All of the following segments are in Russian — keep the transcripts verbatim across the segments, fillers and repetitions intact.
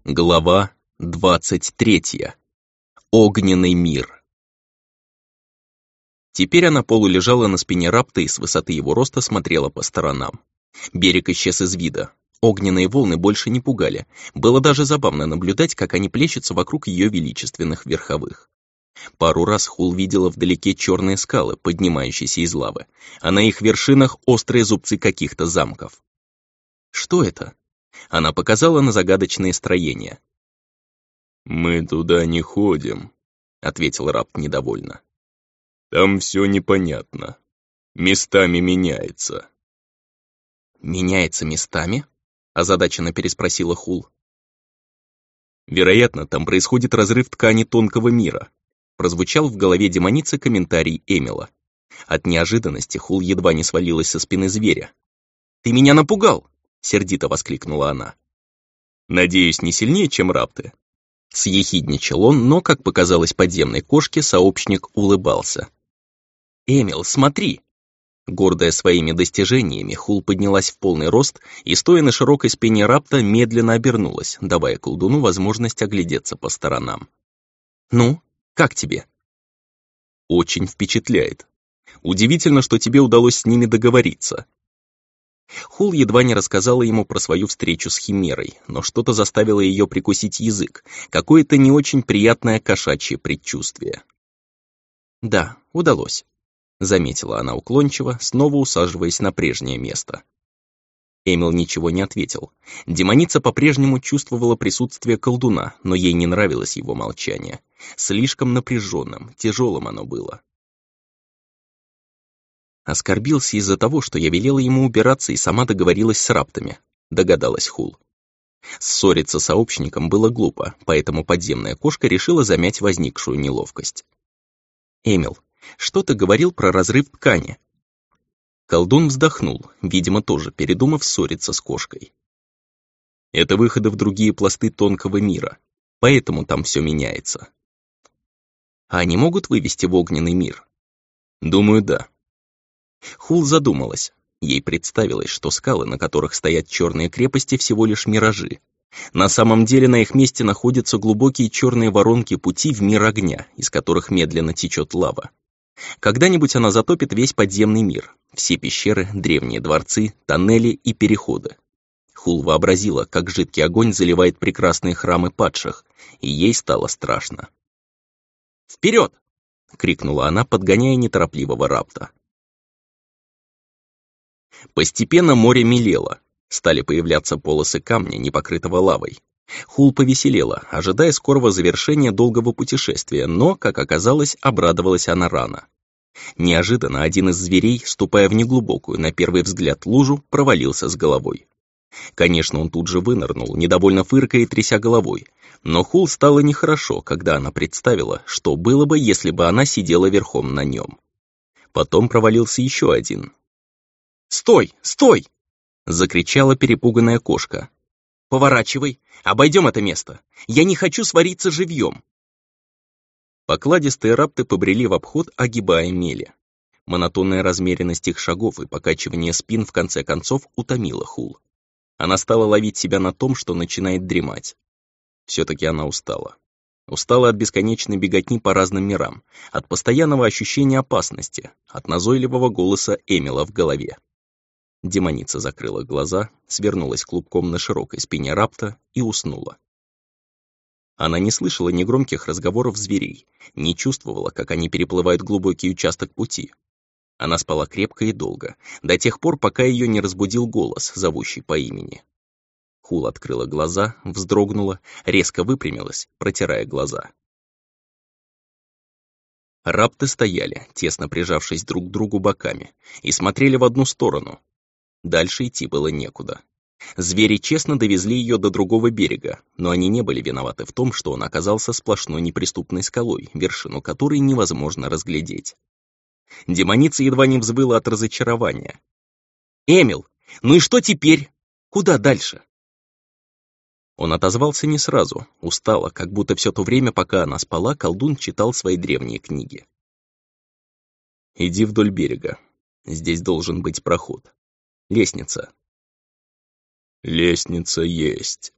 Глава двадцать третья. Огненный мир. Теперь она полулежала на спине рапта и с высоты его роста смотрела по сторонам. Берег исчез из вида. Огненные волны больше не пугали. Было даже забавно наблюдать, как они плещутся вокруг ее величественных верховых. Пару раз Хул видела вдалеке черные скалы, поднимающиеся из лавы, а на их вершинах острые зубцы каких-то замков. Что это? Она показала на загадочные строения. «Мы туда не ходим», — ответил рапт недовольно. «Там все непонятно. Местами меняется». «Меняется местами?» — озадаченно переспросила Хул. «Вероятно, там происходит разрыв ткани тонкого мира», — прозвучал в голове демоницы комментарий Эмила. От неожиданности Хул едва не свалилась со спины зверя. «Ты меня напугал!» — сердито воскликнула она. «Надеюсь, не сильнее, чем рапты?» Съехидничал он, но, как показалось подземной кошке, сообщник улыбался. «Эмил, смотри!» Гордая своими достижениями, Хул поднялась в полный рост и, стоя на широкой спине рапта, медленно обернулась, давая колдуну возможность оглядеться по сторонам. «Ну, как тебе?» «Очень впечатляет. Удивительно, что тебе удалось с ними договориться». Хул едва не рассказала ему про свою встречу с Химерой, но что-то заставило ее прикусить язык, какое-то не очень приятное кошачье предчувствие. «Да, удалось», — заметила она уклончиво, снова усаживаясь на прежнее место. Эмил ничего не ответил. Демоница по-прежнему чувствовала присутствие колдуна, но ей не нравилось его молчание. Слишком напряженным, тяжелым оно было. Оскорбился из-за того, что я велела ему убираться и сама договорилась с раптами, догадалась Хул. Ссориться с сообщником было глупо, поэтому подземная кошка решила замять возникшую неловкость. «Эмил, что ты говорил про разрыв ткани?» Колдун вздохнул, видимо, тоже передумав ссориться с кошкой. «Это выходы в другие пласты тонкого мира, поэтому там все меняется». «А они могут вывести в огненный мир?» «Думаю, да». Хул задумалась. Ей представилось, что скалы, на которых стоят черные крепости, всего лишь миражи. На самом деле на их месте находятся глубокие черные воронки пути в мир огня, из которых медленно течет лава. Когда-нибудь она затопит весь подземный мир, все пещеры, древние дворцы, тоннели и переходы. Хул вообразила, как жидкий огонь заливает прекрасные храмы падших, и ей стало страшно. «Вперед!» — крикнула она, подгоняя неторопливого рапта. Постепенно море мелело, стали появляться полосы камня, не покрытого лавой. Хул повеселела, ожидая скорого завершения долгого путешествия, но, как оказалось, обрадовалась она рано. Неожиданно один из зверей, ступая в неглубокую, на первый взгляд, лужу, провалился с головой. Конечно, он тут же вынырнул, недовольно фыркая и тряся головой, но Хул стало нехорошо, когда она представила, что было бы, если бы она сидела верхом на нем. Потом провалился еще один. «Стой! Стой!» — закричала перепуганная кошка. «Поворачивай! Обойдем это место! Я не хочу свариться живьем!» Покладистые рапты побрели в обход, огибая мели. Монотонная размеренность их шагов и покачивание спин в конце концов утомила Хул. Она стала ловить себя на том, что начинает дремать. Все-таки она устала. Устала от бесконечной беготни по разным мирам, от постоянного ощущения опасности, от назойливого голоса Эмила в голове. Демоница закрыла глаза, свернулась клубком на широкой спине рапта и уснула. Она не слышала ни громких разговоров зверей, не чувствовала, как они переплывают глубокий участок пути. Она спала крепко и долго, до тех пор, пока ее не разбудил голос, зовущий по имени. Хул открыла глаза, вздрогнула, резко выпрямилась, протирая глаза. Рапты стояли, тесно прижавшись друг к другу боками, и смотрели в одну сторону. Дальше идти было некуда. Звери честно довезли ее до другого берега, но они не были виноваты в том, что он оказался сплошной неприступной скалой, вершину которой невозможно разглядеть. Демоница едва не взвыла от разочарования. «Эмил, ну и что теперь? Куда дальше?» Он отозвался не сразу, устало, как будто все то время, пока она спала, колдун читал свои древние книги. «Иди вдоль берега. Здесь должен быть проход. Лестница». «Лестница есть»,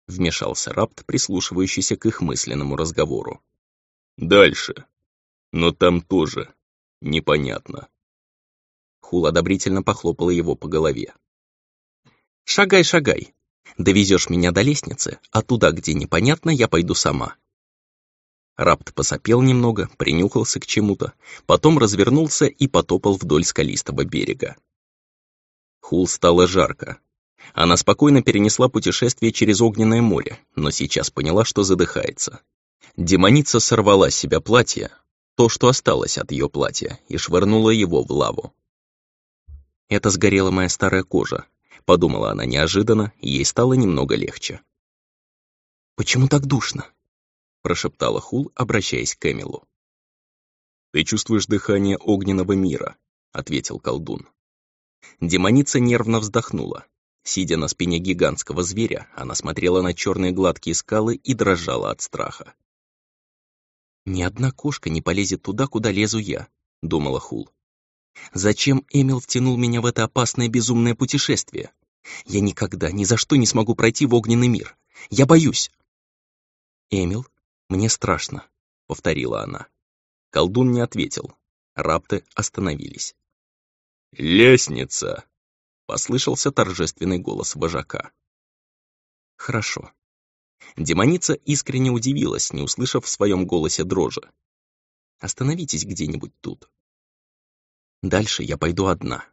Вмешался Рапт, прислушивающийся к их мысленному разговору. «Дальше. Но там тоже непонятно». Хул одобрительно похлопала его по голове. «Шагай, шагай. Довезешь меня до лестницы, а туда, где непонятно, я пойду сама». Рапт посопел немного, принюхался к чему-то, потом развернулся и потопал вдоль скалистого берега. Хул стало жарко. Она спокойно перенесла путешествие через огненное море, но сейчас поняла, что задыхается. Демоница сорвала с себя платье, то, что осталось от ее платья, и швырнула его в лаву. «Это сгорела моя старая кожа», — подумала она неожиданно, и ей стало немного легче. «Почему так душно?» — прошептала Хул, обращаясь к Эмилу. «Ты чувствуешь дыхание огненного мира», — ответил колдун. Демоница нервно вздохнула. Сидя на спине гигантского зверя, она смотрела на черные гладкие скалы и дрожала от страха. «Ни одна кошка не полезет туда, куда лезу я», — думала Хул. «Зачем Эмил втянул меня в это опасное безумное путешествие? Я никогда, ни за что не смогу пройти в огненный мир. Я боюсь». «Эмил, мне страшно», — повторила она. Колдун не ответил. Рапты остановились. «Лестница!» — послышался торжественный голос вожака. «Хорошо». Демоница искренне удивилась, не услышав в своем голосе дрожи. «Остановитесь где-нибудь тут. Дальше я пойду одна».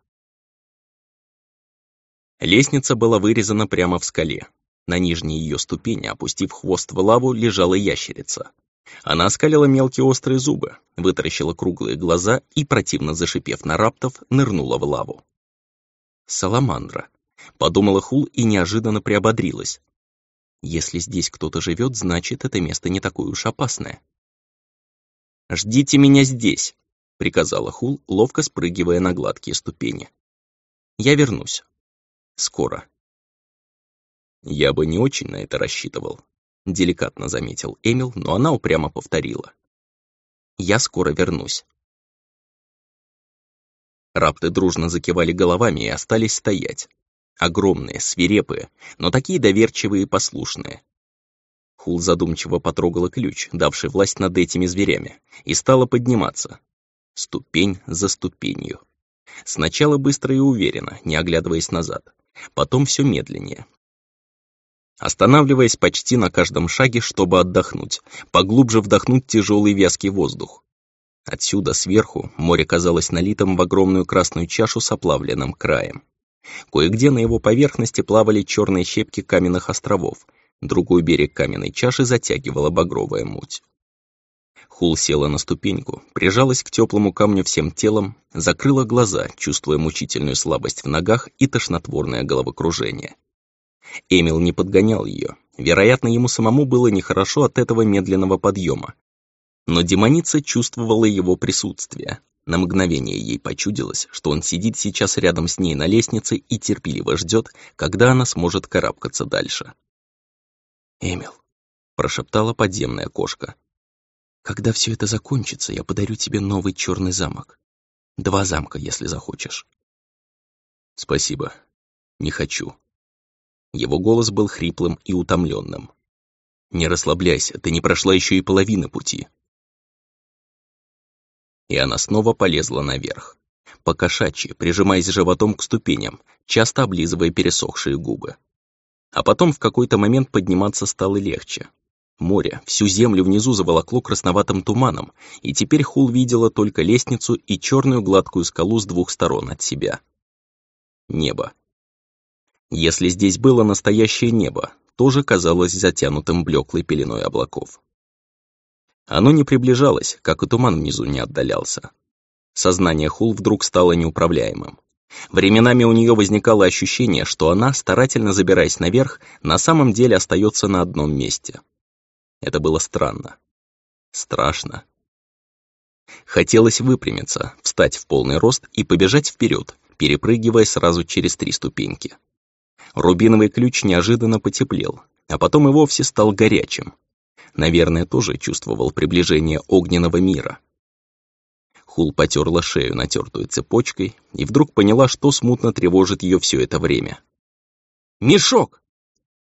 Лестница была вырезана прямо в скале. На нижней ее ступени, опустив хвост в лаву, лежала ящерица. Она оскалила мелкие острые зубы, вытаращила круглые глаза и, противно зашипев на раптов, нырнула в лаву. «Саламандра», — подумала Хул и неожиданно приободрилась. «Если здесь кто-то живет, значит, это место не такое уж опасное». «Ждите меня здесь», — приказала Хул, ловко спрыгивая на гладкие ступени. «Я вернусь. Скоро». «Я бы не очень на это рассчитывал», — деликатно заметил Эмил, но она упрямо повторила. «Я скоро вернусь». Рапты дружно закивали головами и остались стоять. Огромные, свирепые, но такие доверчивые и послушные. Хул задумчиво потрогала ключ, давший власть над этими зверями, и стала подниматься. Ступень за ступенью. Сначала быстро и уверенно, не оглядываясь назад. Потом все медленнее. Останавливаясь почти на каждом шаге, чтобы отдохнуть, поглубже вдохнуть тяжелый вязкий воздух. Отсюда, сверху, море казалось налитым в огромную красную чашу с оплавленным краем. Кое-где на его поверхности плавали черные щепки каменных островов, другой берег каменной чаши затягивала багровая муть. Хул села на ступеньку, прижалась к теплому камню всем телом, закрыла глаза, чувствуя мучительную слабость в ногах и тошнотворное головокружение. Эмил не подгонял ее, вероятно, ему самому было нехорошо от этого медленного подъема. Но демоница чувствовала его присутствие. На мгновение ей почудилось, что он сидит сейчас рядом с ней на лестнице и терпеливо ждет, когда она сможет карабкаться дальше. «Эмил», — прошептала подземная кошка, — «когда все это закончится, я подарю тебе новый черный замок. Два замка, если захочешь». «Спасибо. Не хочу». Его голос был хриплым и утомленным. «Не расслабляйся, ты не прошла еще и половины пути». И она снова полезла наверх, по-кошачьи, прижимаясь животом к ступеням, часто облизывая пересохшие губы. А потом в какой-то момент подниматься стало легче. Море, всю землю внизу заволокло красноватым туманом, и теперь Хул видела только лестницу и черную гладкую скалу с двух сторон от себя. Небо. Если здесь было настоящее небо, тоже казалось затянутым блеклой пеленой облаков. Оно не приближалось, как и туман внизу не отдалялся. Сознание Хул вдруг стало неуправляемым. Временами у нее возникало ощущение, что она, старательно забираясь наверх, на самом деле остается на одном месте. Это было странно. Страшно. Хотелось выпрямиться, встать в полный рост и побежать вперед, перепрыгивая сразу через три ступеньки. Рубиновый ключ неожиданно потеплел, а потом и вовсе стал горячим. Наверное, тоже чувствовал приближение огненного мира. Хул потерла шею, натертую цепочкой, и вдруг поняла, что смутно тревожит ее все это время. «Мешок!»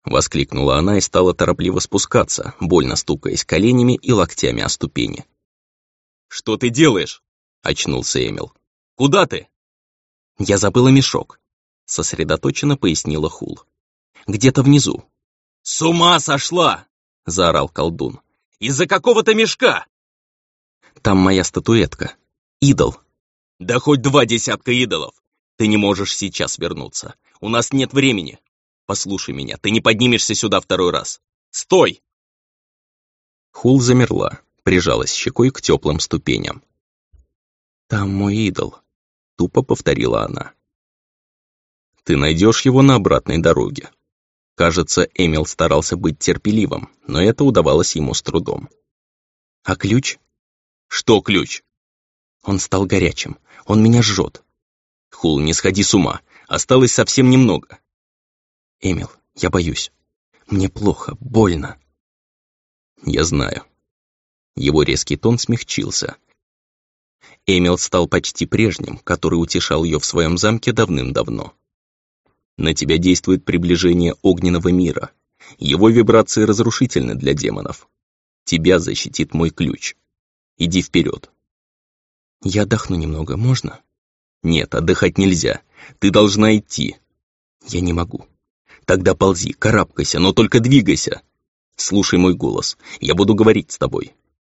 Воскликнула она и стала торопливо спускаться, больно стукаясь коленями и локтями о ступени. «Что ты делаешь?» — очнулся Эмил. «Куда ты?» «Я забыла мешок», — сосредоточенно пояснила Хул. «Где-то внизу». «С ума сошла!» — заорал колдун. «Из-за какого-то мешка!» «Там моя статуэтка. Идол». «Да хоть два десятка идолов. Ты не можешь сейчас вернуться. У нас нет времени. Послушай меня, ты не поднимешься сюда второй раз. Стой!» Хул замерла, прижалась щекой к теплым ступеням. «Там мой идол», — тупо повторила она. «Ты найдешь его на обратной дороге». Кажется, Эмил старался быть терпеливым, но это удавалось ему с трудом. «А ключ?» «Что ключ?» «Он стал горячим. Он меня жжет». «Хул, не сходи с ума. Осталось совсем немного». «Эмил, я боюсь. Мне плохо, больно». «Я знаю». Его резкий тон смягчился. Эмил стал почти прежним, который утешал ее в своем замке давным-давно. «На тебя действует приближение огненного мира. Его вибрации разрушительны для демонов. Тебя защитит мой ключ. Иди вперед». «Я отдохну немного, можно?» «Нет, отдыхать нельзя. Ты должна идти». «Я не могу». «Тогда ползи, карабкайся, но только двигайся. Слушай мой голос, я буду говорить с тобой».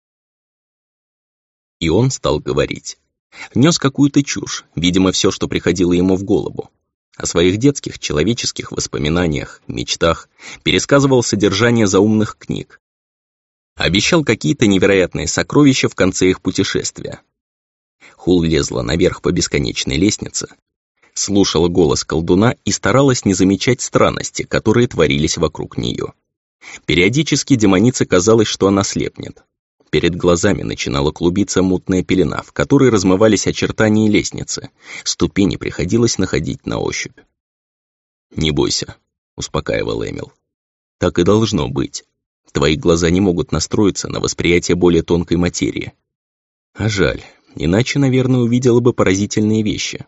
И он стал говорить. Нес какую-то чушь, видимо, все, что приходило ему в голову. О своих детских человеческих воспоминаниях, мечтах, пересказывал содержание заумных книг. Обещал какие-то невероятные сокровища в конце их путешествия. Хул лезла наверх по бесконечной лестнице, слушала голос колдуна и старалась не замечать странности, которые творились вокруг нее. Периодически демонице казалось, что она слепнет. Перед глазами начинала клубиться мутная пелена, в которой размывались очертания лестницы. Ступени приходилось находить на ощупь. «Не бойся», — успокаивал Эмил. «Так и должно быть. Твои глаза не могут настроиться на восприятие более тонкой материи. А жаль, иначе, наверное, увидела бы поразительные вещи».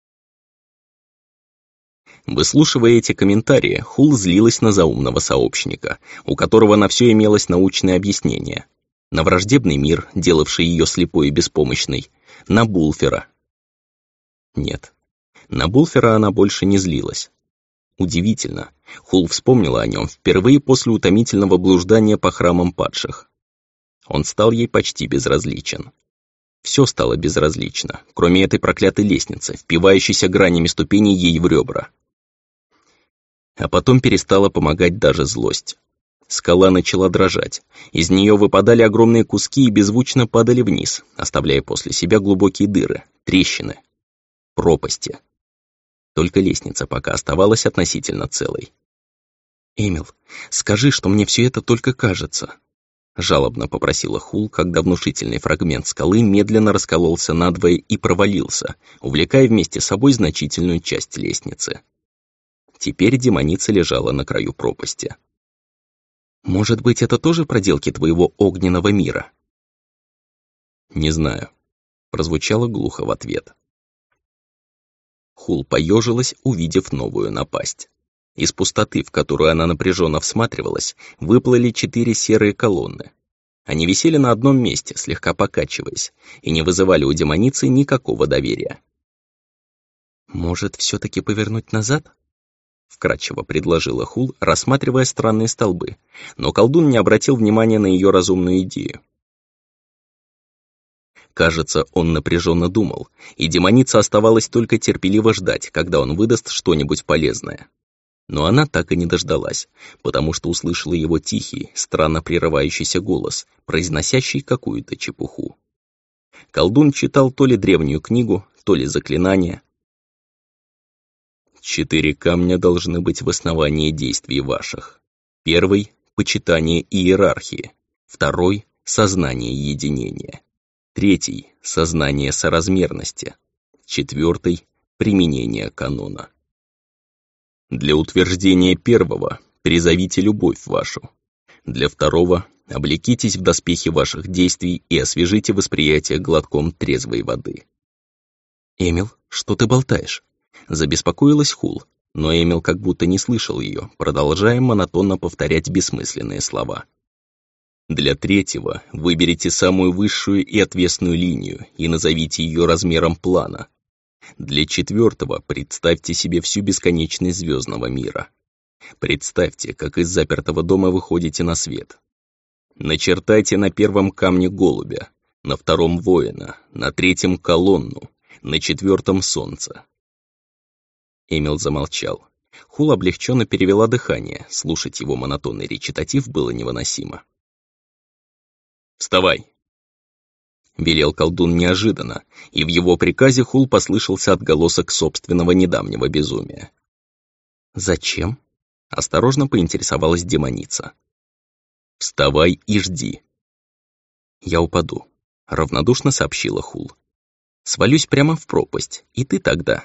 Выслушивая эти комментарии, Хул злилась на заумного сообщника, у которого на все имелось научное объяснение. На враждебный мир, делавший ее слепой и беспомощной, на Булфера. Нет, на Булфера она больше не злилась. Удивительно, Хул вспомнила о нем впервые после утомительного блуждания по храмам падших. Он стал ей почти безразличен. Все стало безразлично, кроме этой проклятой лестницы, впивающейся гранями ступеней ей в ребра. А потом перестала помогать даже злость. Скала начала дрожать, из нее выпадали огромные куски и беззвучно падали вниз, оставляя после себя глубокие дыры, трещины, пропасти. Только лестница пока оставалась относительно целой. «Эмил, скажи, что мне все это только кажется», — жалобно попросила Хул, когда внушительный фрагмент скалы медленно раскололся надвое и провалился, увлекая вместе с собой значительную часть лестницы. Теперь демоница лежала на краю пропасти. «Может быть, это тоже проделки твоего огненного мира?» «Не знаю», — прозвучало глухо в ответ. Хул поежилась, увидев новую напасть. Из пустоты, в которую она напряженно всматривалась, выплыли четыре серые колонны. Они висели на одном месте, слегка покачиваясь, и не вызывали у демоницы никакого доверия. «Может, все-таки повернуть назад?» — вкратчиво предложила Хул, рассматривая странные столбы, но колдун не обратил внимания на ее разумную идею. Кажется, он напряженно думал, и демоница оставалось только терпеливо ждать, когда он выдаст что-нибудь полезное. Но она так и не дождалась, потому что услышала его тихий, странно прерывающийся голос, произносящий какую-то чепуху. Колдун читал то ли древнюю книгу, то ли заклинание. «Четыре камня должны быть в основании действий ваших. Первый — почитание иерархии. Второй — сознание единения. Третий — сознание соразмерности. Четвертый — применение канона. Для утверждения первого призовите любовь вашу. Для второго облекитесь в доспехи ваших действий и освежите восприятие глотком трезвой воды». «Эмил, что ты болтаешь?» — забеспокоилась Хул. Но Эмил как будто не слышал ее, продолжая монотонно повторять бессмысленные слова. Для третьего выберите самую высшую и отвесную линию и назовите ее размером плана. Для четвертого представьте себе всю бесконечность звездного мира. Представьте, как из запертого дома выходите на свет. Начертайте на первом камне голубя, на втором воина, на третьем колонну, на четвертом солнце. Эмил замолчал. Хул облегченно перевела дыхание, слушать его монотонный речитатив было невыносимо. «Вставай!» Велел колдун неожиданно, и в его приказе Хул послышался отголосок собственного недавнего безумия. «Зачем?» — осторожно поинтересовалась демоница. «Вставай и жди». «Я упаду», — равнодушно сообщила Хул. «Свалюсь прямо в пропасть, и ты тогда...»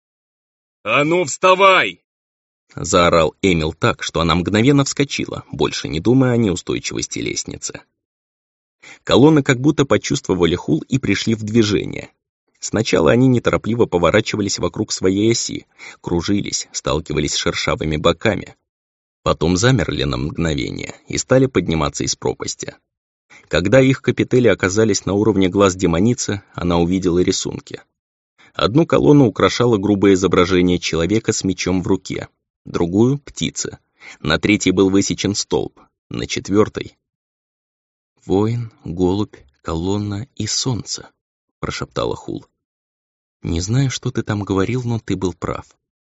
«А ну, вставай!» — заорал Эмил так, что она мгновенно вскочила, больше не думая о неустойчивости лестницы. Колонны как будто почувствовали Хул и пришли в движение. Сначала они неторопливо поворачивались вокруг своей оси, кружились, сталкивались с шершавыми боками. Потом замерли на мгновение и стали подниматься из пропасти. Когда их капители оказались на уровне глаз демоницы, она увидела рисунки. Одну колонну украшало грубое изображение человека с мечом в руке, другую — птицы. На третьей был высечен столб, на четвертой — «Воин, голубь, колонна и солнце», — прошептала Хул. «Не знаю, что ты там говорил, но ты был прав».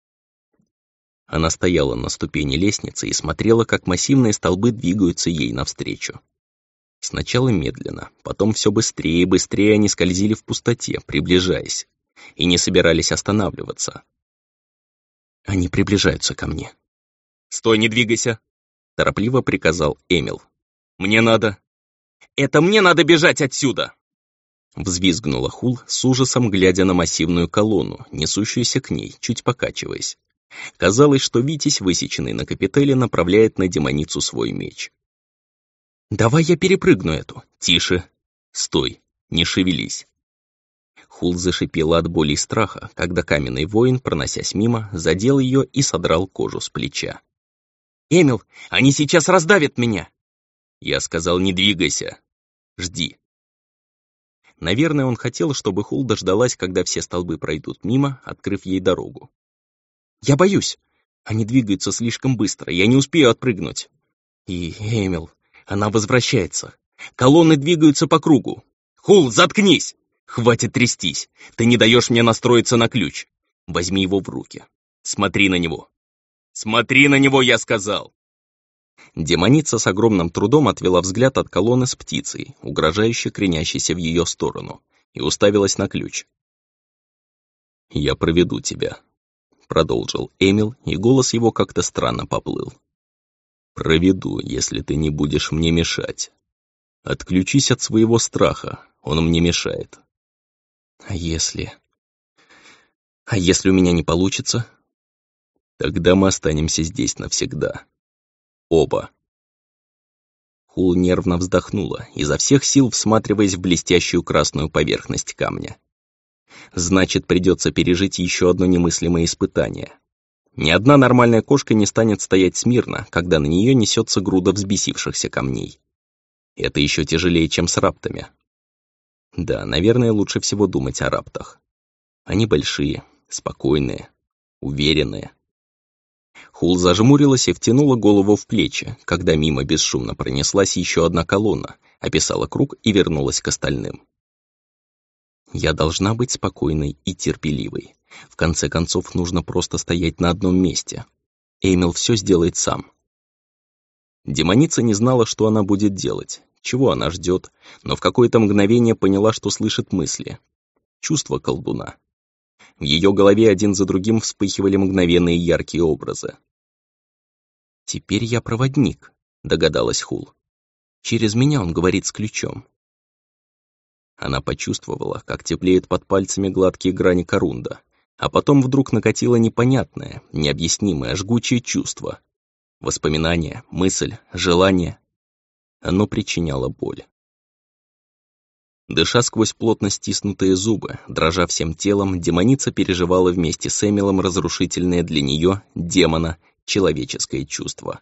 Она стояла на ступени лестницы и смотрела, как массивные столбы двигаются ей навстречу. Сначала медленно, потом все быстрее и быстрее они скользили в пустоте, приближаясь, и не собирались останавливаться. «Они приближаются ко мне». «Стой, не двигайся!» — торопливо приказал Эмил. «Мне надо... Это мне надо бежать отсюда!» Взвизгнула Хул, с ужасом глядя на массивную колонну, несущуюся к ней, чуть покачиваясь. Казалось, что Витязь, высеченный на капителе, направляет на демоницу свой меч. «Давай я перепрыгну эту!» «Тише! Стой! Не шевелись!» Хул зашипела от боли и страха, когда каменный воин, проносясь мимо, задел ее и содрал кожу с плеча. «Эмил, они сейчас раздавят меня!» Я сказал, не двигайся. Жди. Наверное, он хотел, чтобы Хул дождалась, когда все столбы пройдут мимо, открыв ей дорогу. «Я боюсь. Они двигаются слишком быстро, я не успею отпрыгнуть. И, Эмил, она возвращается. Колонны двигаются по кругу. Хул, заткнись! Хватит трястись. Ты не даешь мне настроиться на ключ. Возьми его в руки. Смотри на него». «Смотри на него, я сказал!» Демоница с огромным трудом отвела взгляд от колонны с птицей, угрожающе кренящейся в ее сторону, и уставилась на ключ. «Я проведу тебя», — продолжил Эмил, и голос его как-то странно поплыл. «Проведу, если ты не будешь мне мешать. Отключись от своего страха, он мне мешает». «А если... А если у меня не получится?» «Тогда мы останемся здесь навсегда. Оба». Хул нервно вздохнула, изо всех сил всматриваясь в блестящую красную поверхность камня. Значит, придется пережить еще одно немыслимое испытание. Ни одна нормальная кошка не станет стоять смирно, когда на нее несется груда взбесившихся камней. Это еще тяжелее, чем с раптами. Да, наверное, лучше всего думать о раптах. Они большие, спокойные, уверенные. Хул зажмурилась и втянула голову в плечи, когда мимо бесшумно пронеслась еще одна колонна, описала круг и вернулась к остальным. Я должна быть спокойной и терпеливой. В конце концов, нужно просто стоять на одном месте. Эмил все сделает сам. Демоница не знала, что она будет делать, чего она ждет, но в какое-то мгновение поняла, что слышит мысли. Чувства колдуна. В ее голове один за другим вспыхивали мгновенные яркие образы. «Теперь я проводник», — догадалась Хул. «Через меня он говорит с ключом». Она почувствовала, как теплеют под пальцами гладкие грани корунда, а потом вдруг накатило непонятное, необъяснимое, жгучее чувство. Воспоминание, мысль, желание. Оно причиняло боль. Дыша сквозь плотно стиснутые зубы, дрожа всем телом, демоница переживала вместе с Эмилом разрушительное для нее, демона, человеческое чувство.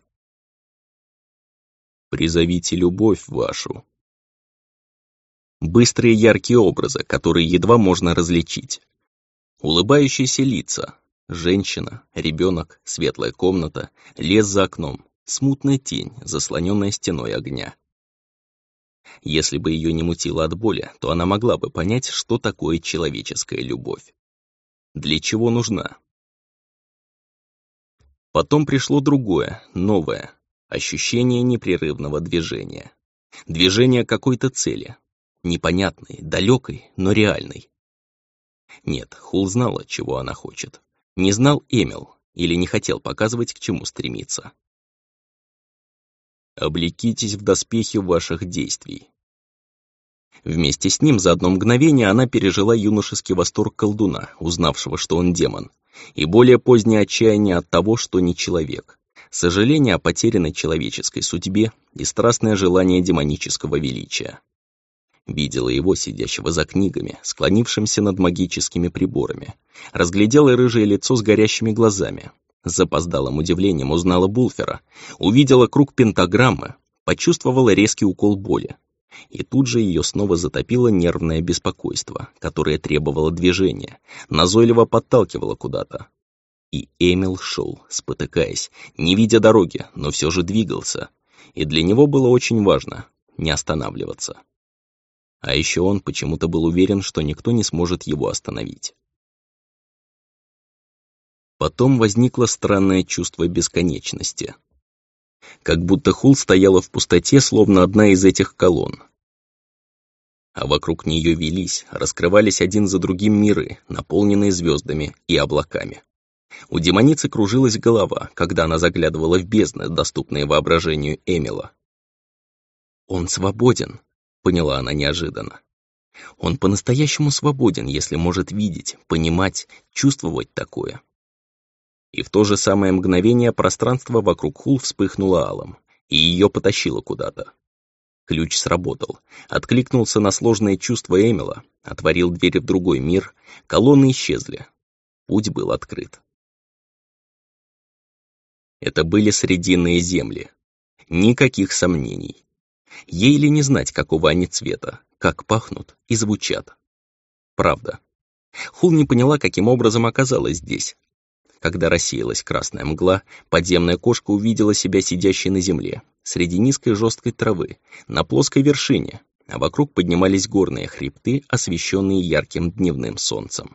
«Призовите любовь вашу». Быстрые яркие образы, которые едва можно различить. Улыбающиеся лица. Женщина, ребенок, светлая комната, лес за окном, смутная тень, заслоненная стеной огня. Если бы ее не мутило от боли, то она могла бы понять, что такое человеческая любовь. Для чего нужна? Потом пришло другое, новое, ощущение непрерывного движения. Движение какой-то цели. Непонятной, далекой, но реальной. Нет, Хул знала, чего она хочет. Не знал Эмил, или не хотел показывать, к чему стремиться. «Облекитесь в доспехи ваших действий». Вместе с ним за одно мгновение она пережила юношеский восторг колдуна, узнавшего, что он демон, и более позднее отчаяние от того, что не человек, сожаление о потерянной человеческой судьбе и страстное желание демонического величия. Видела его, сидящего за книгами, склонившимся над магическими приборами, разглядела рыжее лицо с горящими глазами, с запоздалым удивлением узнала Булфера, увидела круг пентаграммы, почувствовала резкий укол боли. И тут же ее снова затопило нервное беспокойство, которое требовало движения, назойливо подталкивало куда-то. И Эмил шел, спотыкаясь, не видя дороги, но все же двигался, и для него было очень важно не останавливаться. А еще он почему-то был уверен, что никто не сможет его остановить. Потом возникло странное чувство бесконечности. Как будто Хул стояла в пустоте, словно одна из этих колонн. А вокруг нее велись, раскрывались один за другим миры, наполненные звездами и облаками. У демоницы кружилась голова, когда она заглядывала в бездны, доступные воображению Эмила. «Он свободен», — поняла она неожиданно. «Он по-настоящему свободен, если может видеть, понимать, чувствовать такое». И в то же самое мгновение пространство вокруг Хул вспыхнуло алым, и ее потащило куда-то. Ключ сработал, откликнулся на сложные чувства Эмила, отворил дверь в другой мир, колонны исчезли. Путь был открыт. Это были срединные земли. Никаких сомнений. Ей ли не знать, какого они цвета, как пахнут и звучат. Правда. Хул не поняла, каким образом оказалась здесь. Когда рассеялась красная мгла, подземная кошка увидела себя сидящей на земле, среди низкой жесткой травы, на плоской вершине, а вокруг поднимались горные хребты, освещенные ярким дневным солнцем.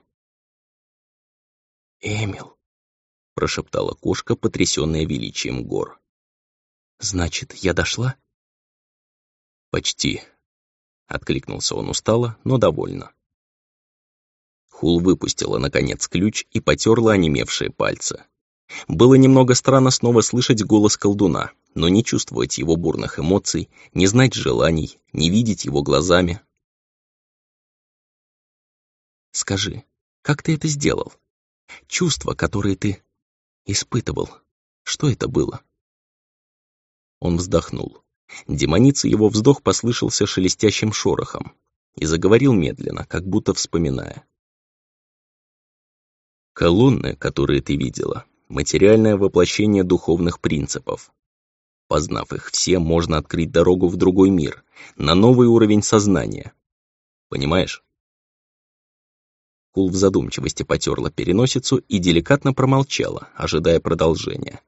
«Эмил», — прошептала кошка, потрясенная величием гор. «Значит, я дошла?» «Почти», — откликнулся он устало, но довольно. Хул выпустила, наконец, ключ и потерла онемевшие пальцы. Было немного странно снова слышать голос колдуна, но не чувствовать его бурных эмоций, не знать желаний, не видеть его глазами. «Скажи, как ты это сделал? Чувства, которые ты испытывал, что это было?» Он вздохнул. Демонице его вздох послышался шелестящим шорохом и заговорил медленно, как будто вспоминая. «Колонны, которые ты видела, материальное воплощение духовных принципов. Познав их все, можно открыть дорогу в другой мир, на новый уровень сознания. Понимаешь?» Хул в задумчивости потерла переносицу и деликатно промолчала, ожидая продолжения.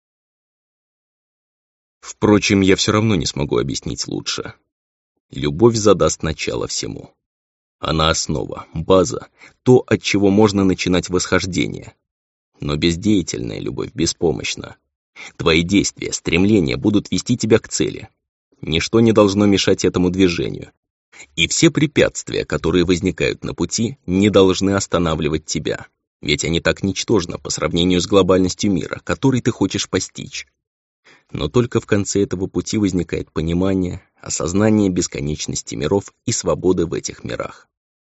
«Впрочем, я все равно не смогу объяснить лучше. Любовь задаст начало всему. Она основа, база, то, от чего можно начинать восхождение. Но бездеятельная любовь беспомощна. Твои действия, стремления будут вести тебя к цели. Ничто не должно мешать этому движению. И все препятствия, которые возникают на пути, не должны останавливать тебя, ведь они так ничтожны по сравнению с глобальностью мира, который ты хочешь постичь. Но только в конце этого пути возникает понимание, осознание бесконечности миров и свободы в этих мирах.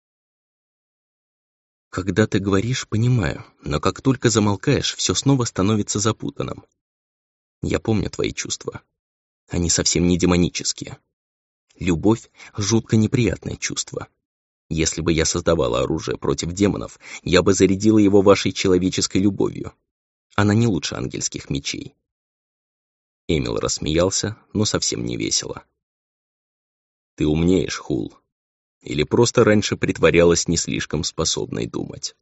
Когда ты говоришь, понимаю, но как только замолкаешь, все снова становится запутанным. Я помню твои чувства. Они совсем не демонические. Любовь — жутко неприятное чувство. Если бы я создавала оружие против демонов, я бы зарядила его вашей человеческой любовью. Она не лучше ангельских мечей». Эмил рассмеялся, но совсем не весело. «Ты умнеешь, Хул. Или просто раньше притворялась не слишком способной думать?»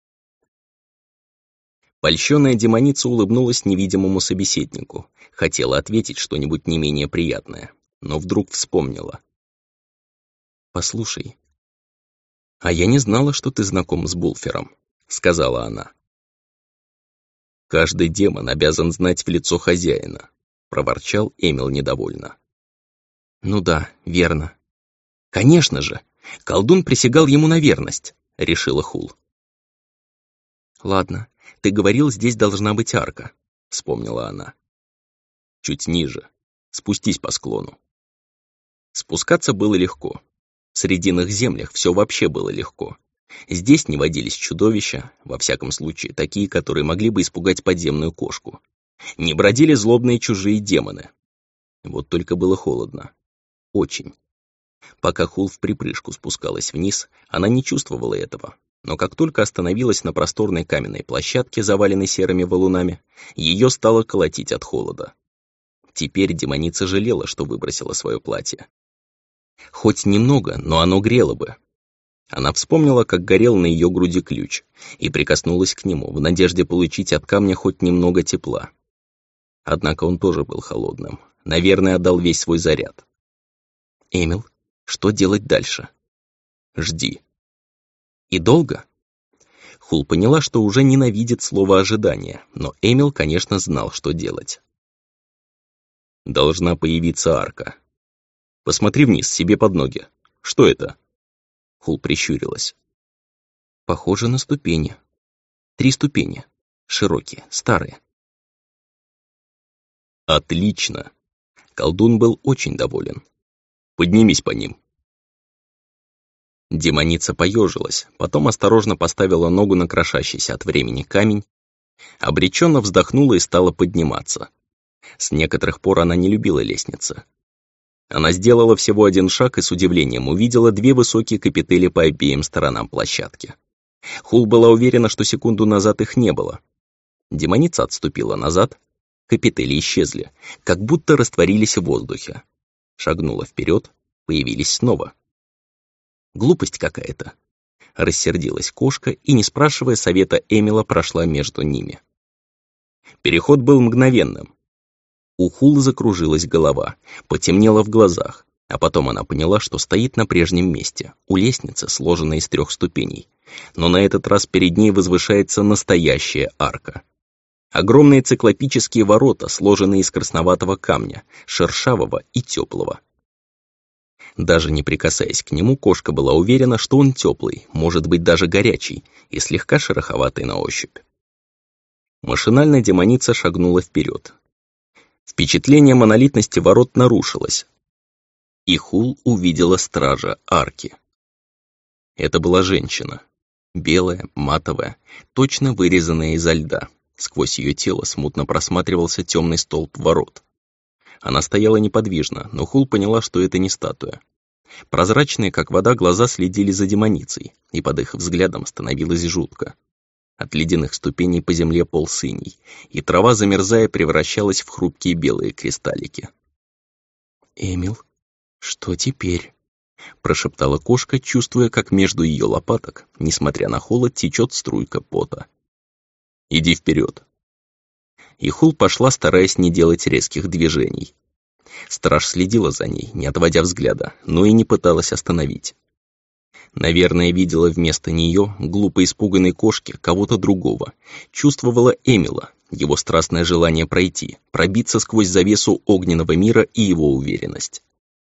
Польщенная демоница улыбнулась невидимому собеседнику, хотела ответить что-нибудь не менее приятное, но вдруг вспомнила. «Послушай, а я не знала, что ты знаком с Булфером», — сказала она. «Каждый демон обязан знать в лицо хозяина», — проворчал Эмил недовольно. «Ну да, верно. Конечно же, колдун присягал ему на верность», — решила Хул. «Ладно, ты говорил, здесь должна быть арка», — вспомнила она. «Чуть ниже. Спустись по склону». Спускаться было легко. В Срединных землях все вообще было легко. Здесь не водились чудовища, во всяком случае, такие, которые могли бы испугать подземную кошку. Не бродили злобные чужие демоны. Вот только было холодно. Очень. Пока Хул в припрыжку спускалась вниз, она не чувствовала этого. Но как только остановилась на просторной каменной площадке, заваленной серыми валунами, ее стало колотить от холода. Теперь демоница жалела, что выбросила свое платье. Хоть немного, но оно грело бы. Она вспомнила, как горел на ее груди ключ, и прикоснулась к нему, в надежде получить от камня хоть немного тепла. Однако он тоже был холодным. Наверное, отдал весь свой заряд. «Эмил, что делать дальше?» «Жди». «И долго?» Хул поняла, что уже ненавидит слово «ожидание», но Эмил, конечно, знал, что делать. «Должна появиться арка. Посмотри вниз, себе под ноги. Что это?» Хул прищурилась. «Похоже на ступени. Три ступени. Широкие, старые». «Отлично!» Колдун был очень доволен. «Поднимись по ним». Демоница поежилась, потом осторожно поставила ногу на крошащийся от времени камень, обреченно вздохнула и стала подниматься. С некоторых пор она не любила лестницы. Она сделала всего один шаг и с удивлением увидела две высокие капители по обеим сторонам площадки. Хул была уверена, что секунду назад их не было. Демоница отступила назад, капители исчезли, как будто растворились в воздухе. Шагнула вперед, появились снова. Глупость какая-то. Рассердилась кошка и, не спрашивая совета Эмила, прошла между ними. Переход был мгновенным. У Хулы закружилась голова, потемнело в глазах, а потом она поняла, что стоит на прежнем месте, у лестницы, сложенной из трех ступеней. Но на этот раз перед ней возвышается настоящая арка. Огромные циклопические ворота, сложенные из красноватого камня, шершавого и теплого. Даже не прикасаясь к нему, кошка была уверена, что он теплый, может быть даже горячий и слегка шероховатый на ощупь. Машинально демоница шагнула вперед. Впечатление монолитности ворот нарушилось, и Хул увидела стража арки. Это была женщина, белая, матовая, точно вырезанная изо льда. Сквозь ее тело смутно просматривался темный столб ворот. Она стояла неподвижно, но Хул поняла, что это не статуя. Прозрачные, как вода, глаза следили за демоницей, и под их взглядом становилось жутко. От ледяных ступеней по земле полз иней, и трава, замерзая, превращалась в хрупкие белые кристаллики. «Эмил, что теперь?» — прошептала кошка, чувствуя, как между ее лопаток, несмотря на холод, течет струйка пота. «Иди вперед». И Хул пошла, стараясь не делать резких движений. Страж следила за ней, не отводя взгляда, но и не пыталась остановить. Наверное, видела вместо нее, глупо испуганной кошки, кого-то другого. Чувствовала Эмила, его страстное желание пройти, пробиться сквозь завесу огненного мира и его уверенность.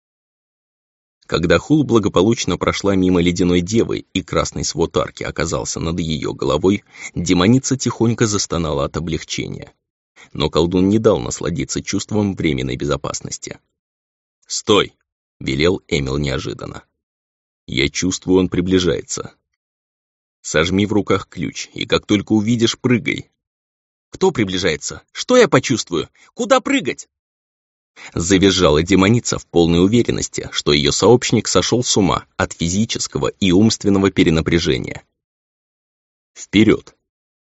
Когда Хул благополучно прошла мимо ледяной девы и красный свод арки оказался над ее головой, демоница тихонько застонала от облегчения. Но колдун не дал насладиться чувством временной безопасности. «Стой!» — велел Эмил неожиданно. «Я чувствую, он приближается. Сожми в руках ключ, и как только увидишь, прыгай». «Кто приближается? Что я почувствую? Куда прыгать?» Завизжала демоница в полной уверенности, что ее сообщник сошел с ума от физического и умственного перенапряжения. «Вперед!»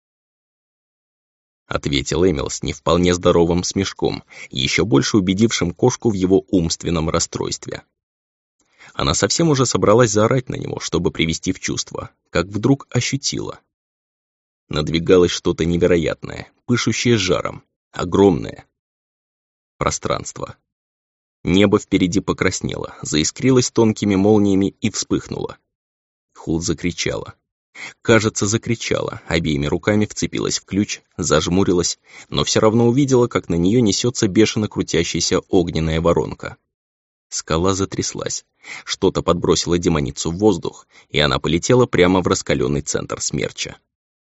— ответил Эмил с не вполне здоровым смешком, еще больше убедившим кошку в его умственном расстройстве. Она совсем уже собралась заорать на него, чтобы привести в чувство, как вдруг ощутила. Надвигалось что-то невероятное, пышущее жаром, огромное. Пространство. Небо впереди покраснело, заискрилось тонкими молниями и вспыхнуло. Хул закричала. Кажется, закричала, обеими руками вцепилась в ключ, зажмурилась, но все равно увидела, как на нее несется бешено крутящаяся огненная воронка. Скала затряслась, что-то подбросило демоницу в воздух, и она полетела прямо в раскаленный центр смерча.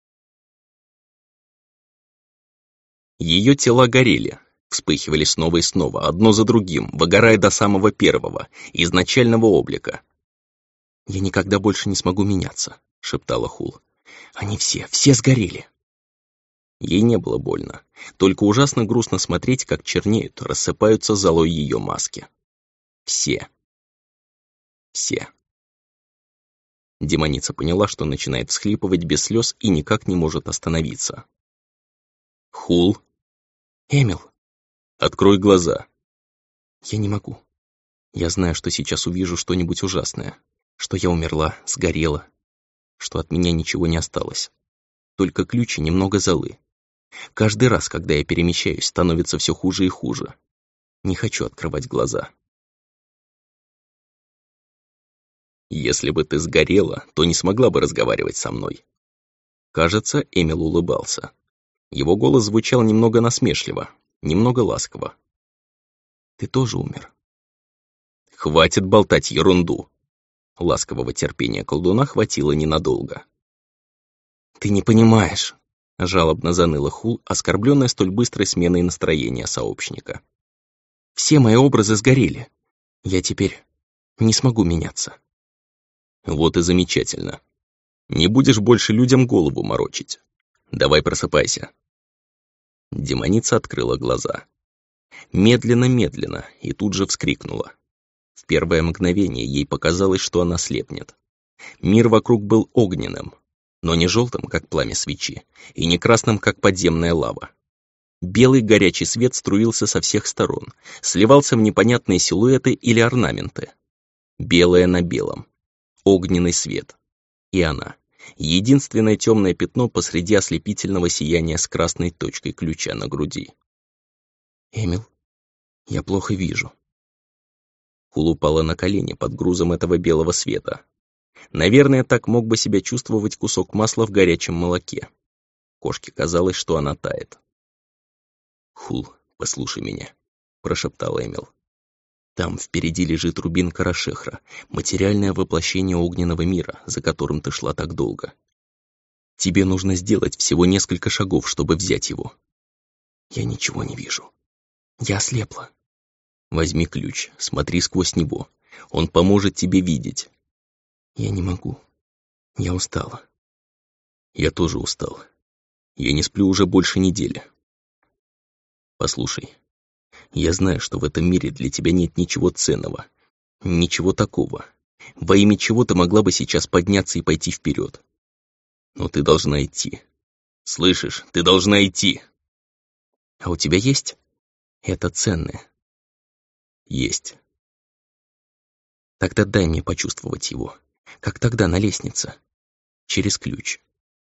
Ее тела горели, вспыхивали снова и снова, одно за другим, выгорая до самого первого, изначального облика. «Я никогда больше не смогу меняться», — шептала Хул. «Они все, все сгорели». Ей не было больно, только ужасно грустно смотреть, как чернеют, рассыпаются золой ее маски. Все. Все. Демоница поняла, что начинает всхлипывать без слез и никак не может остановиться. «Хул?» «Эмил!» «Открой глаза!» «Я не могу. Я знаю, что сейчас увижу что-нибудь ужасное, что я умерла, сгорела, что от меня ничего не осталось. Только ключ и немного золы. Каждый раз, когда я перемещаюсь, становится все хуже и хуже. Не хочу открывать глаза». «Если бы ты сгорела, то не смогла бы разговаривать со мной». Кажется, Эмил улыбался. Его голос звучал немного насмешливо, немного ласково. «Ты тоже умер». «Хватит болтать ерунду». Ласкового терпения колдуна хватило ненадолго. «Ты не понимаешь», — жалобно заныла Хул, оскорбленная столь быстрой сменой настроения сообщника. «Все мои образы сгорели. Я теперь не смогу меняться». «Вот и замечательно. Не будешь больше людям голову морочить. Давай просыпайся». Демоница открыла глаза. Медленно-медленно, и тут же вскрикнула. В первое мгновение ей показалось, что она слепнет. Мир вокруг был огненным, но не желтым, как пламя свечи, и не красным, как подземная лава. Белый горячий свет струился со всех сторон, сливался в непонятные силуэты или орнаменты. Белое на белом. Огненный свет. И она. Единственное темное пятно посреди ослепительного сияния с красной точкой ключа на груди. «Эмил, я плохо вижу». Хул упала на колени под грузом этого белого света. Наверное, так мог бы себя чувствовать кусок масла в горячем молоке. Кошке казалось, что она тает. «Хул, послушай меня», — прошептал Эмил. «Там впереди лежит рубин Карашехра, материальное воплощение огненного мира, за которым ты шла так долго. Тебе нужно сделать всего несколько шагов, чтобы взять его». «Я ничего не вижу. Я ослепла». «Возьми ключ, смотри сквозь него. Он поможет тебе видеть». «Я не могу. Я устала». «Я тоже устал. Я не сплю уже больше недели. Послушай, я знаю, что в этом мире для тебя нет ничего ценного, ничего такого, во имя чего ты могла бы сейчас подняться и пойти вперед. Но ты должна идти. Слышишь, ты должна идти». «А у тебя есть это ценное?» «Есть». «Тогда дай мне почувствовать его, как тогда на лестнице, через ключ».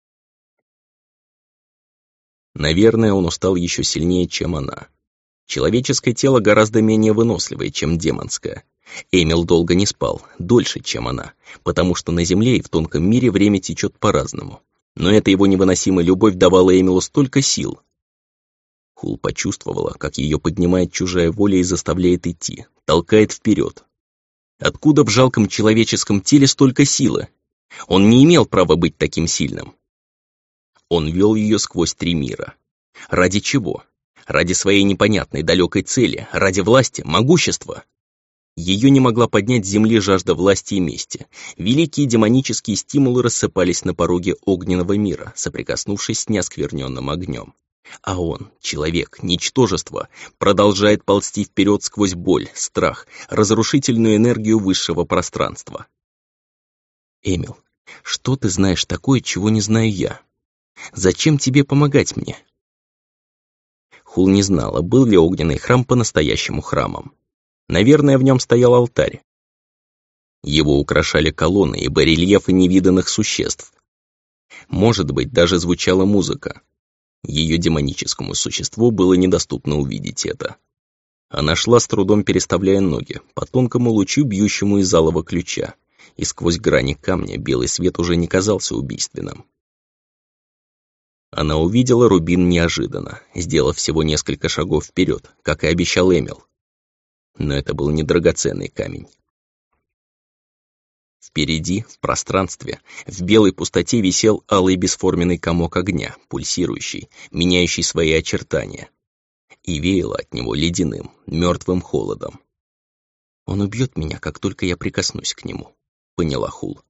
Наверное, он устал еще сильнее, чем она. Человеческое тело гораздо менее выносливое, чем демонское. Эмил долго не спал, дольше, чем она, потому что на Земле и в тонком мире время течет по-разному. Но эта его невыносимая любовь давала Эмилу столько сил. Хул почувствовала, как ее поднимает чужая воля и заставляет идти, толкает вперед. Откуда в жалком человеческом теле столько силы? Он не имел права быть таким сильным. Он вел ее сквозь три мира. Ради чего? Ради своей непонятной далекой цели, ради власти, могущества. Ее не могла поднять с земли жажда власти и мести. Великие демонические стимулы рассыпались на пороге огненного мира, соприкоснувшись с неоскверненным огнем. А он, человек, ничтожество, продолжает ползти вперед сквозь боль, страх, разрушительную энергию высшего пространства. Эмил, что ты знаешь такое, чего не знаю я? Зачем тебе помогать мне? Хул не знала, был ли огненный храм по-настоящему храмом. Наверное, в нем стоял алтарь. Его украшали колонны и барельефы невиданных существ. Может быть, даже звучала музыка. Ее демоническому существу было недоступно увидеть это. Она шла с трудом, переставляя ноги, по тонкому лучу, бьющему из алого ключа, и сквозь грани камня белый свет уже не казался убийственным. Она увидела рубин неожиданно, сделав всего несколько шагов вперед, как и обещал Эмил. Но это был не драгоценный камень. Впереди, в пространстве, в белой пустоте висел алый бесформенный комок огня, пульсирующий, меняющий свои очертания. И веяло от него ледяным, мертвым холодом. «Он убьет меня, как только я прикоснусь к нему», — поняла Хул.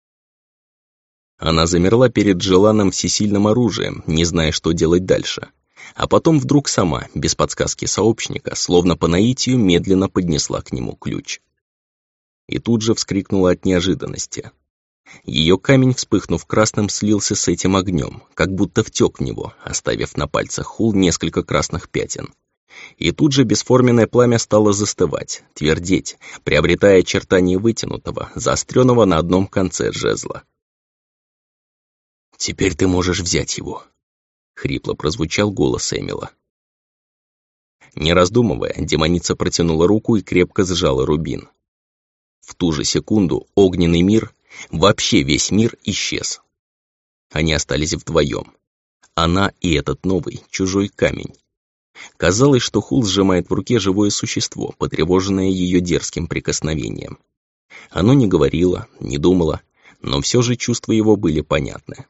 Она замерла перед желанным всесильным оружием, не зная, что делать дальше. А потом вдруг сама, без подсказки сообщника, словно по наитию, медленно поднесла к нему ключ. И тут же вскрикнула от неожиданности. Ее камень, вспыхнув красным, слился с этим огнем, как будто втек в него, оставив на пальцах Хул несколько красных пятен. И тут же бесформенное пламя стало застывать, твердеть, приобретая очертания вытянутого, заостренного на одном конце жезла. «Теперь ты можешь взять его», — хрипло прозвучал голос Эмила. Не раздумывая, демоница протянула руку и крепко сжала рубин. В ту же секунду огненный мир, вообще весь мир, исчез. Они остались вдвоем. Она и этот новый, чужой камень. Казалось, что Хул сжимает в руке живое существо, потревоженное ее дерзким прикосновением. Оно не говорило, не думало, но все же чувства его были понятны.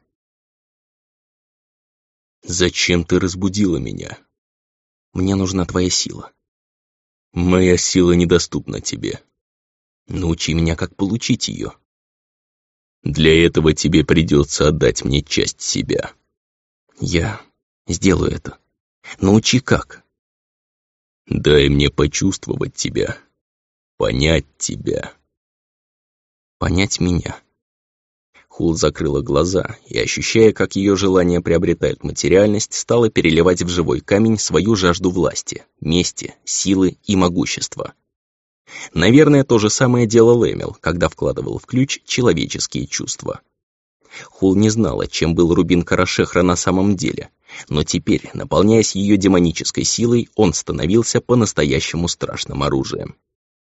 «Зачем ты разбудила меня?» «Мне нужна твоя сила». «Моя сила недоступна тебе. Научи меня, как получить ее». «Для этого тебе придется отдать мне часть себя». «Я сделаю это. Научи как». «Дай мне почувствовать тебя, понять тебя». «Понять меня». Хул закрыла глаза и, ощущая, как ее желание приобретает материальность, стала переливать в живой камень свою жажду власти, мести, силы и могущества. Наверное, то же самое делал Эмил, когда вкладывал в ключ человеческие чувства. Хул не знала, чем был рубин Карашехра на самом деле, но теперь, наполняясь ее демонической силой, он становился по-настоящему страшным оружием.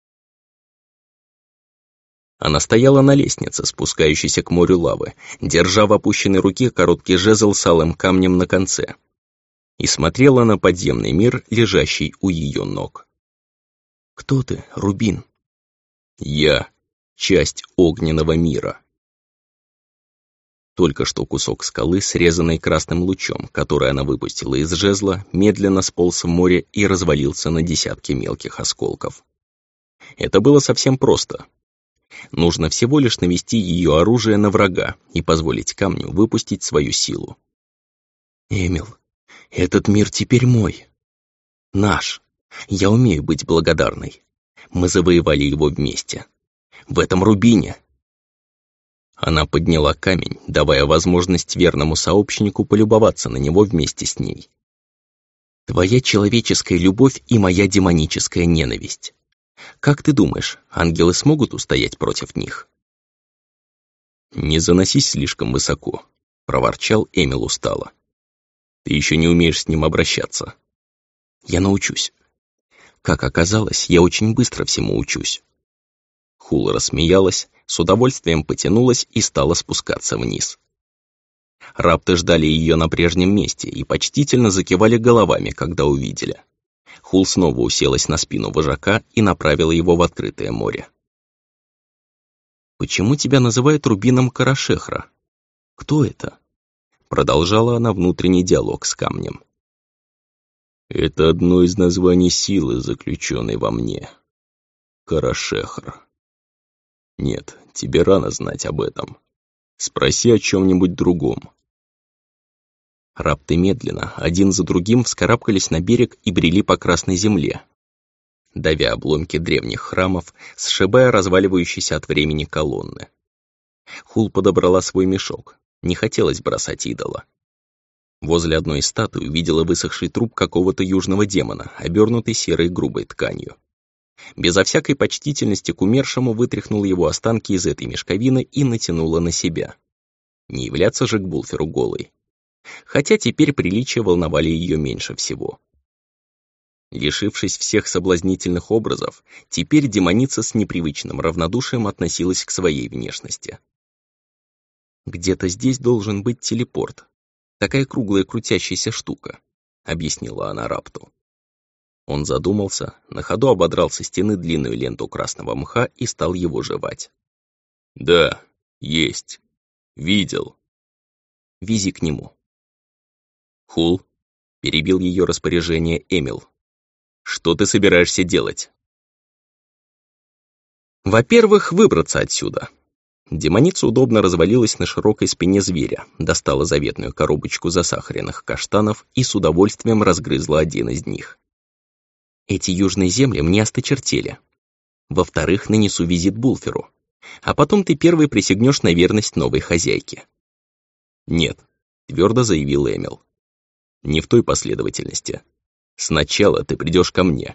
Она стояла на лестнице, спускающейся к морю лавы, держа в опущенной руке короткий жезл с алым камнем на конце, и смотрела на подземный мир, лежащий у ее ног. «Кто ты, Рубин?» «Я — часть огненного мира». Только что кусок скалы, срезанный красным лучом, который она выпустила из жезла, медленно сполз в море и развалился на десятки мелких осколков. Это было совсем просто. Нужно всего лишь навести ее оружие на врага и позволить камню выпустить свою силу. «Эмил, этот мир теперь мой. Наш. Я умею быть благодарной. Мы завоевали его вместе. В этом рубине». Она подняла камень, давая возможность верному сообщнику полюбоваться на него вместе с ней. «Твоя человеческая любовь и моя демоническая ненависть. Как ты думаешь, ангелы смогут устоять против них?» «Не заносись слишком высоко», — проворчал Эмил устало. «Ты еще не умеешь с ним обращаться». «Я научусь. Как оказалось, я очень быстро всему учусь». Хула рассмеялась, с удовольствием потянулась и стала спускаться вниз. Рапты ждали ее на прежнем месте и почтительно закивали головами, когда увидели. Хул снова уселась на спину вожака и направила его в открытое море. «Почему тебя называют рубином Карашехра? Кто это?» Продолжала она внутренний диалог с камнем. «Это одно из названий силы, заключенной во мне. Карашехр. Нет, тебе рано знать об этом. Спроси о чем-нибудь другом». Рапты медленно, один за другим, вскарабкались на берег и брели по красной земле, давя обломки древних храмов, сшибая разваливающиеся от времени колонны. Хул подобрала свой мешок. Не хотелось бросать идола. Возле одной из статуй увидела высохший труп какого-то южного демона, обернутый серой грубой тканью. Безо всякой почтительности к умершему вытряхнула его останки из этой мешковины и натянула на себя. Не являться же к Булферу голой. Хотя теперь приличия волновали ее меньше всего. Лишившись всех соблазнительных образов, теперь демоница с непривычным равнодушием относилась к своей внешности. «Где-то здесь должен быть телепорт. Такая круглая крутящаяся штука», — объяснила она Рапту. Он задумался, на ходу ободрал со стены длинную ленту красного мха и стал его жевать. «Да, есть. Видел». «Вези к нему». «Хул», — перебил ее распоряжение Эмил. «Что ты собираешься делать?» «Во-первых, выбраться отсюда». Демоница удобно развалилась на широкой спине зверя, достала заветную коробочку засахаренных каштанов и с удовольствием разгрызла один из них. «Эти южные земли мне осточертели. Во-вторых, нанесу визит Булферу. А потом ты первый присягнешь на верность новой хозяйке». «Нет», — твердо заявил Эмил. «Не в той последовательности. Сначала ты придешь ко мне».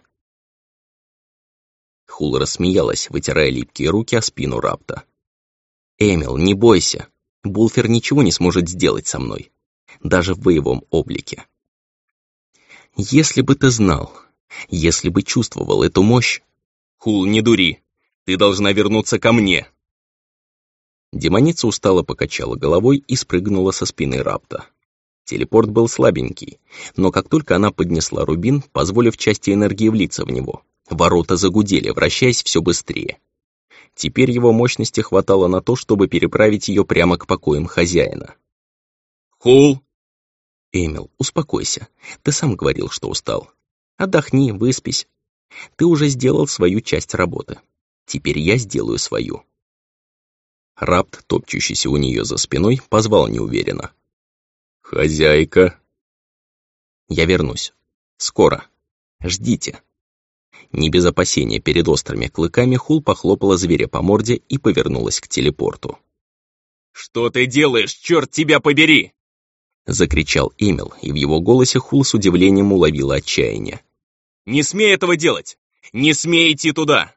Хул рассмеялась, вытирая липкие руки о спину Рапта. «Эмил, не бойся. Булфер ничего не сможет сделать со мной. Даже в боевом облике. Если бы ты знал, если бы чувствовал эту мощь...» «Хул, не дури. Ты должна вернуться ко мне». Демоница устало покачала головой и спрыгнула со спины Рапта. Телепорт был слабенький, но как только она поднесла рубин, позволив части энергии влиться в него, ворота загудели, вращаясь все быстрее. Теперь его мощности хватало на то, чтобы переправить ее прямо к покоям хозяина. «Хул!» «Эмил, успокойся. Ты сам говорил, что устал. Отдохни, выспись. Ты уже сделал свою часть работы. Теперь я сделаю свою». Рапт, топчущийся у нее за спиной, позвал неуверенно. «Хозяйка?» «Я вернусь. Скоро. Ждите». Не без опасения перед острыми клыками Хул похлопала зверя по морде и повернулась к телепорту. «Что ты делаешь, черт тебя побери!» Закричал Эмил, и в его голосе Хул с удивлением уловила отчаяние. «Не смей этого делать! Не смей идти туда!»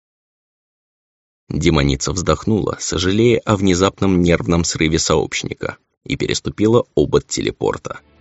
Демоница вздохнула, сожалея о внезапном нервном срыве сообщника, и переступила обод телепорта.